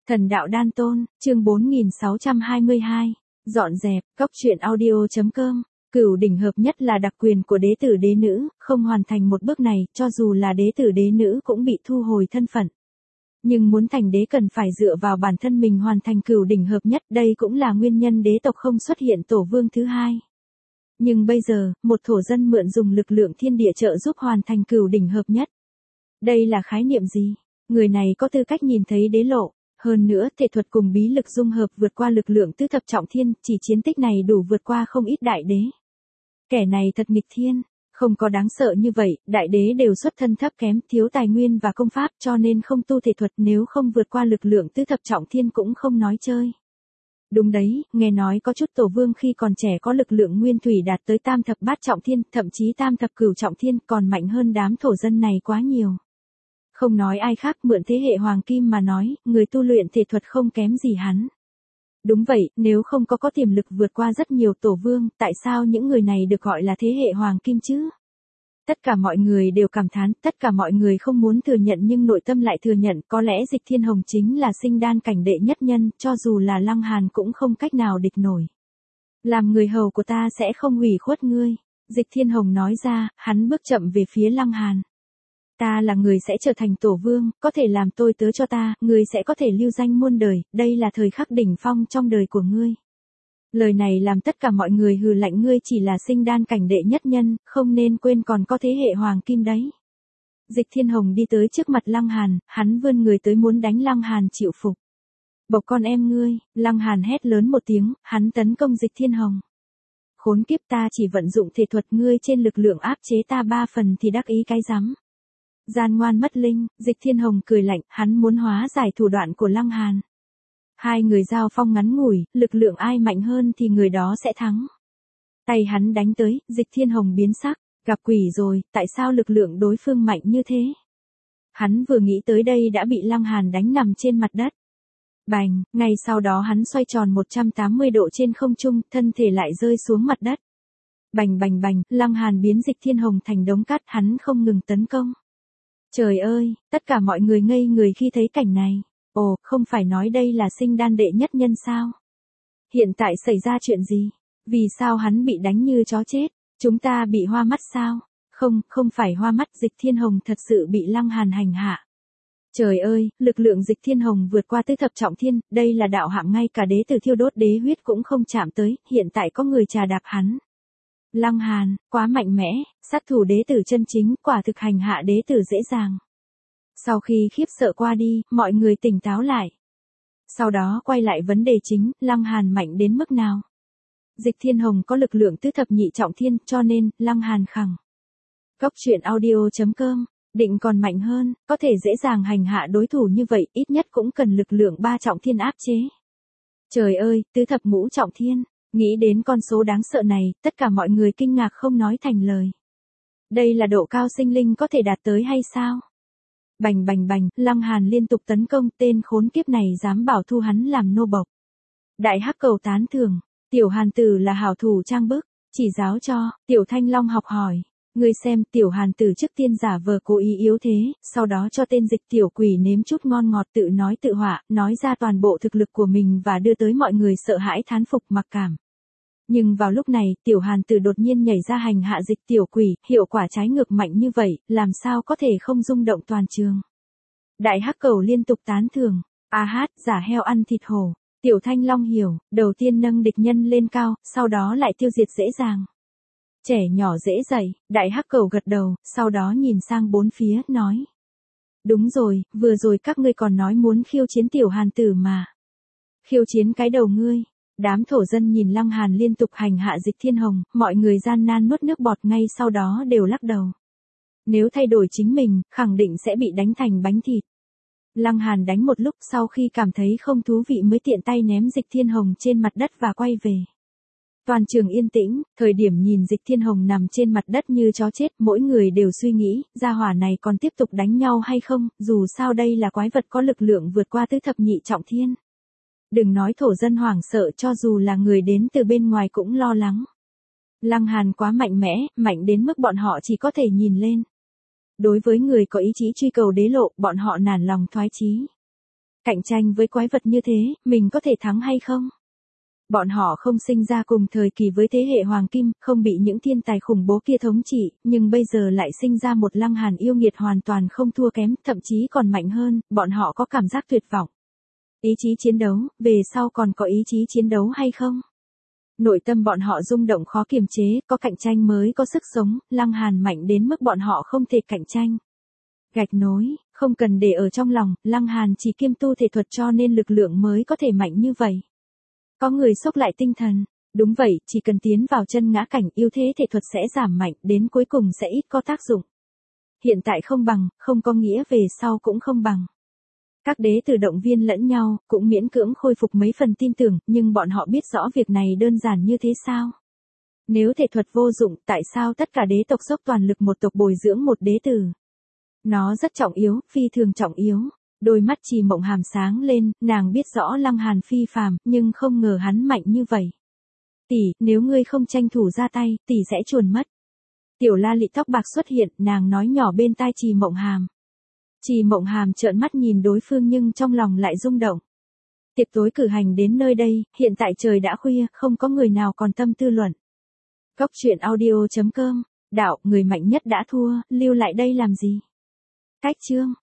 Thần đạo đan tôn, chương 4622, dọn dẹp, góc truyện audio.com, cửu đỉnh hợp nhất là đặc quyền của đế tử đế nữ, không hoàn thành một bước này, cho dù là đế tử đế nữ cũng bị thu hồi thân phận. Nhưng muốn thành đế cần phải dựa vào bản thân mình hoàn thành cửu đỉnh hợp nhất, đây cũng là nguyên nhân đế tộc không xuất hiện tổ vương thứ hai. Nhưng bây giờ, một thổ dân mượn dùng lực lượng thiên địa trợ giúp hoàn thành cửu đỉnh hợp nhất. Đây là khái niệm gì? Người này có tư cách nhìn thấy đế lộ. Hơn nữa, thể thuật cùng bí lực dung hợp vượt qua lực lượng tứ thập trọng thiên, chỉ chiến tích này đủ vượt qua không ít đại đế. Kẻ này thật nghịch thiên, không có đáng sợ như vậy, đại đế đều xuất thân thấp kém, thiếu tài nguyên và công pháp cho nên không tu thể thuật, nếu không vượt qua lực lượng tứ thập trọng thiên cũng không nói chơi. Đúng đấy, nghe nói có chút tổ vương khi còn trẻ có lực lượng nguyên thủy đạt tới tam thập bát trọng thiên, thậm chí tam thập cửu trọng thiên, còn mạnh hơn đám thổ dân này quá nhiều. Không nói ai khác, mượn thế hệ hoàng kim mà nói, người tu luyện thể thuật không kém gì hắn. Đúng vậy, nếu không có tiềm lực vượt qua rất nhiều tổ vương, tại sao những người này được gọi là thế hệ hoàng kim chứ? Tất cả mọi người đều cảm thán, tất cả mọi người không muốn thừa nhận nhưng nội tâm lại thừa nhận, có lẽ Dịch Thiên Hồng chính là sinh đan cảnh đệ nhất nhân, cho dù là Lăng Hàn cũng không cách nào địch nổi. Làm người hầu của ta sẽ không hủy khuất ngươi, Dịch Thiên Hồng nói ra, hắn bước chậm về phía Lăng Hàn. Ta là người sẽ trở thành tổ vương, có thể làm tôi tớ cho ta, ngươi sẽ có thể lưu danh muôn đời, đây là thời khắc đỉnh phong trong đời của ngươi. Lời này làm tất cả mọi người hừ lạnh, ngươi chỉ là sinh đan cảnh đệ nhất nhân, không nên quên còn có thế hệ hoàng kim đấy. Dịch Thiên Hồng đi tới trước mặt Lăng Hàn, hắn vươn người tới muốn đánh Lăng Hàn chịu phục. Bộc con em ngươi, Lăng Hàn hét lớn một tiếng, hắn tấn công Dịch Thiên Hồng. Khốn kiếp, ta chỉ vận dụng thể thuật, ngươi trên lực lượng áp chế ta 3 phần thì đắc ý cái rắm. Gian ngoan mất linh, Dịch Thiên Hồng cười lạnh, hắn muốn hóa giải thủ đoạn của Lăng Hàn. Hai người giao phong ngắn ngủi, lực lượng ai mạnh hơn thì người đó sẽ thắng. Tay hắn đánh tới, Dịch Thiên Hồng biến sắc, gặp quỷ rồi, tại sao lực lượng đối phương mạnh như thế? Hắn vừa nghĩ tới đây đã bị Lăng Hàn đánh nằm trên mặt đất. Bành, ngay sau đó hắn xoay tròn 180 độ trên không trung, thân thể lại rơi xuống mặt đất. Bành bành bành, Lăng Hàn biến Dịch Thiên Hồng thành đống cát, hắn không ngừng tấn công. Trời ơi, tất cả mọi người ngây người khi thấy cảnh này. Ồ, không phải nói đây là sinh đan đệ nhất nhân sao? Hiện tại xảy ra chuyện gì? Vì sao hắn bị đánh như chó chết? Chúng ta bị hoa mắt sao? Không phải hoa mắt, Dịch Thiên Hồng thật sự bị Lăng Hàn hành hạ. Trời ơi, lực lượng Dịch Thiên Hồng vượt qua tứ thập trọng thiên, đây là đạo hạng ngay cả đế tử thiêu đốt đế huyết cũng không chạm tới, hiện tại có người trà đạp hắn. Lăng Hàn, quá mạnh mẽ, sát thủ đế tử chân chính, quả thực hành hạ đế tử dễ dàng. Sau khi khiếp sợ qua đi, mọi người tỉnh táo lại. Sau đó quay lại vấn đề chính, Lăng Hàn mạnh đến mức nào? Dịch Thiên Hồng có lực lượng tứ thập nhị trọng thiên, cho nên, Lăng Hàn khẳng. Góc truyện audio.com, định còn mạnh hơn, có thể dễ dàng hành hạ đối thủ như vậy, ít nhất cũng cần lực lượng 3 trọng thiên áp chế. Trời ơi, tứ thập ngũ trọng thiên, nghĩ đến con số đáng sợ này, tất cả mọi người kinh ngạc không nói thành lời. Đây là độ cao sinh linh có thể đạt tới hay sao? Bành bành bành, Lăng Hàn liên tục tấn công, tên khốn kiếp này dám bảo thu hắn làm nô bộc. Đại Hắc Cầu tán thưởng, Tiểu Hàn Tử là hảo thủ trang bức, chỉ giáo cho, Tiểu Thanh Long học hỏi. Ngươi xem, Tiểu Hàn Tử trước tiên giả vờ cố ý yếu thế, sau đó cho tên dịch tiểu quỷ nếm chút ngon ngọt, tự nói tự họa, nói ra toàn bộ thực lực của mình và đưa tới mọi người sợ hãi thán phục mặc cảm. Nhưng vào lúc này, Tiểu Hàn Tử đột nhiên nhảy ra hành hạ dịch tiểu quỷ, hiệu quả trái ngược mạnh như vậy, làm sao có thể không rung động toàn trường. Đại Hắc Cầu liên tục tán thưởng, a hát, giả heo ăn thịt hổ. Tiểu Thanh Long hiểu, đầu tiên nâng địch nhân lên cao, sau đó lại tiêu diệt dễ dàng. Trẻ nhỏ dễ dạy, Đại Hắc Cầu gật đầu, sau đó nhìn sang bốn phía, nói. Đúng rồi, vừa rồi các ngươi còn nói muốn khiêu chiến Tiểu Hàn Tử mà. Khiêu chiến cái đầu ngươi. Đám thổ dân nhìn Lăng Hàn liên tục hành hạ Dịch Thiên Hồng, mọi người gian nan nuốt nước bọt, ngay sau đó đều lắc đầu. Nếu thay đổi chính mình, khẳng định sẽ bị đánh thành bánh thịt. Lăng Hàn đánh một lúc, sau khi cảm thấy không thú vị mới tiện tay ném Dịch Thiên Hồng trên mặt đất và quay về. Toàn trường yên tĩnh, thời điểm nhìn Dịch Thiên Hồng nằm trên mặt đất như chó chết, mỗi người đều suy nghĩ, gia hỏa này còn tiếp tục đánh nhau hay không, dù sao đây là quái vật có lực lượng vượt qua tứ thập nhị trọng thiên. Đừng nói thổ dân hoảng sợ, cho dù là người đến từ bên ngoài cũng lo lắng. Lăng Hàn quá mạnh mẽ, mạnh đến mức bọn họ chỉ có thể nhìn lên. Đối với người có ý chí truy cầu đế lộ, bọn họ nản lòng thoái chí. Cạnh tranh với quái vật như thế, mình có thể thắng hay không? Bọn họ không sinh ra cùng thời kỳ với thế hệ Hoàng Kim, không bị những thiên tài khủng bố kia thống trị, nhưng bây giờ lại sinh ra một Lăng Hàn yêu nghiệt hoàn toàn không thua kém, thậm chí còn mạnh hơn, bọn họ có cảm giác tuyệt vọng. Ý chí chiến đấu, về sau còn có ý chí chiến đấu hay không? Nội tâm bọn họ rung động khó kiềm chế, có cạnh tranh mới có sức sống, Lăng Hàn mạnh đến mức bọn họ không thể cạnh tranh. Gạch nối, không cần để ở trong lòng, Lăng Hàn chỉ kiêm tu thể thuật cho nên lực lượng mới có thể mạnh như vậy. Có người xốc lại tinh thần, đúng vậy, chỉ cần tiến vào chân ngã cảnh yêu thế thể thuật sẽ giảm mạnh, đến cuối cùng sẽ ít có tác dụng. Hiện tại không bằng, không có nghĩa về sau cũng không bằng. Các đế tử động viên lẫn nhau, cũng miễn cưỡng khôi phục mấy phần tin tưởng, nhưng bọn họ biết rõ việc này đơn giản như thế sao? Nếu thể thuật vô dụng, tại sao tất cả đế tộc dốc toàn lực một tộc bồi dưỡng một đế tử? Nó rất trọng yếu, phi thường trọng yếu. Đôi mắt Trì Mộng Hàm sáng lên, nàng biết rõ Lăng Hàn phi phàm, nhưng không ngờ hắn mạnh như vậy. Tỷ, nếu ngươi không tranh thủ ra tay, tỷ sẽ chuồn mất. Tiểu La Lị tóc bạc xuất hiện, nàng nói nhỏ bên tai Trì Mộng Hàm. Trì Mộng Hàm trợn mắt nhìn đối phương nhưng trong lòng lại rung động. Tiệc tối cử hành đến nơi đây, hiện tại trời đã khuya, không có người nào còn tâm tư luận. Góc truyện audio.com, đạo, người mạnh nhất đã thua, lưu lại đây làm gì? Cách chương.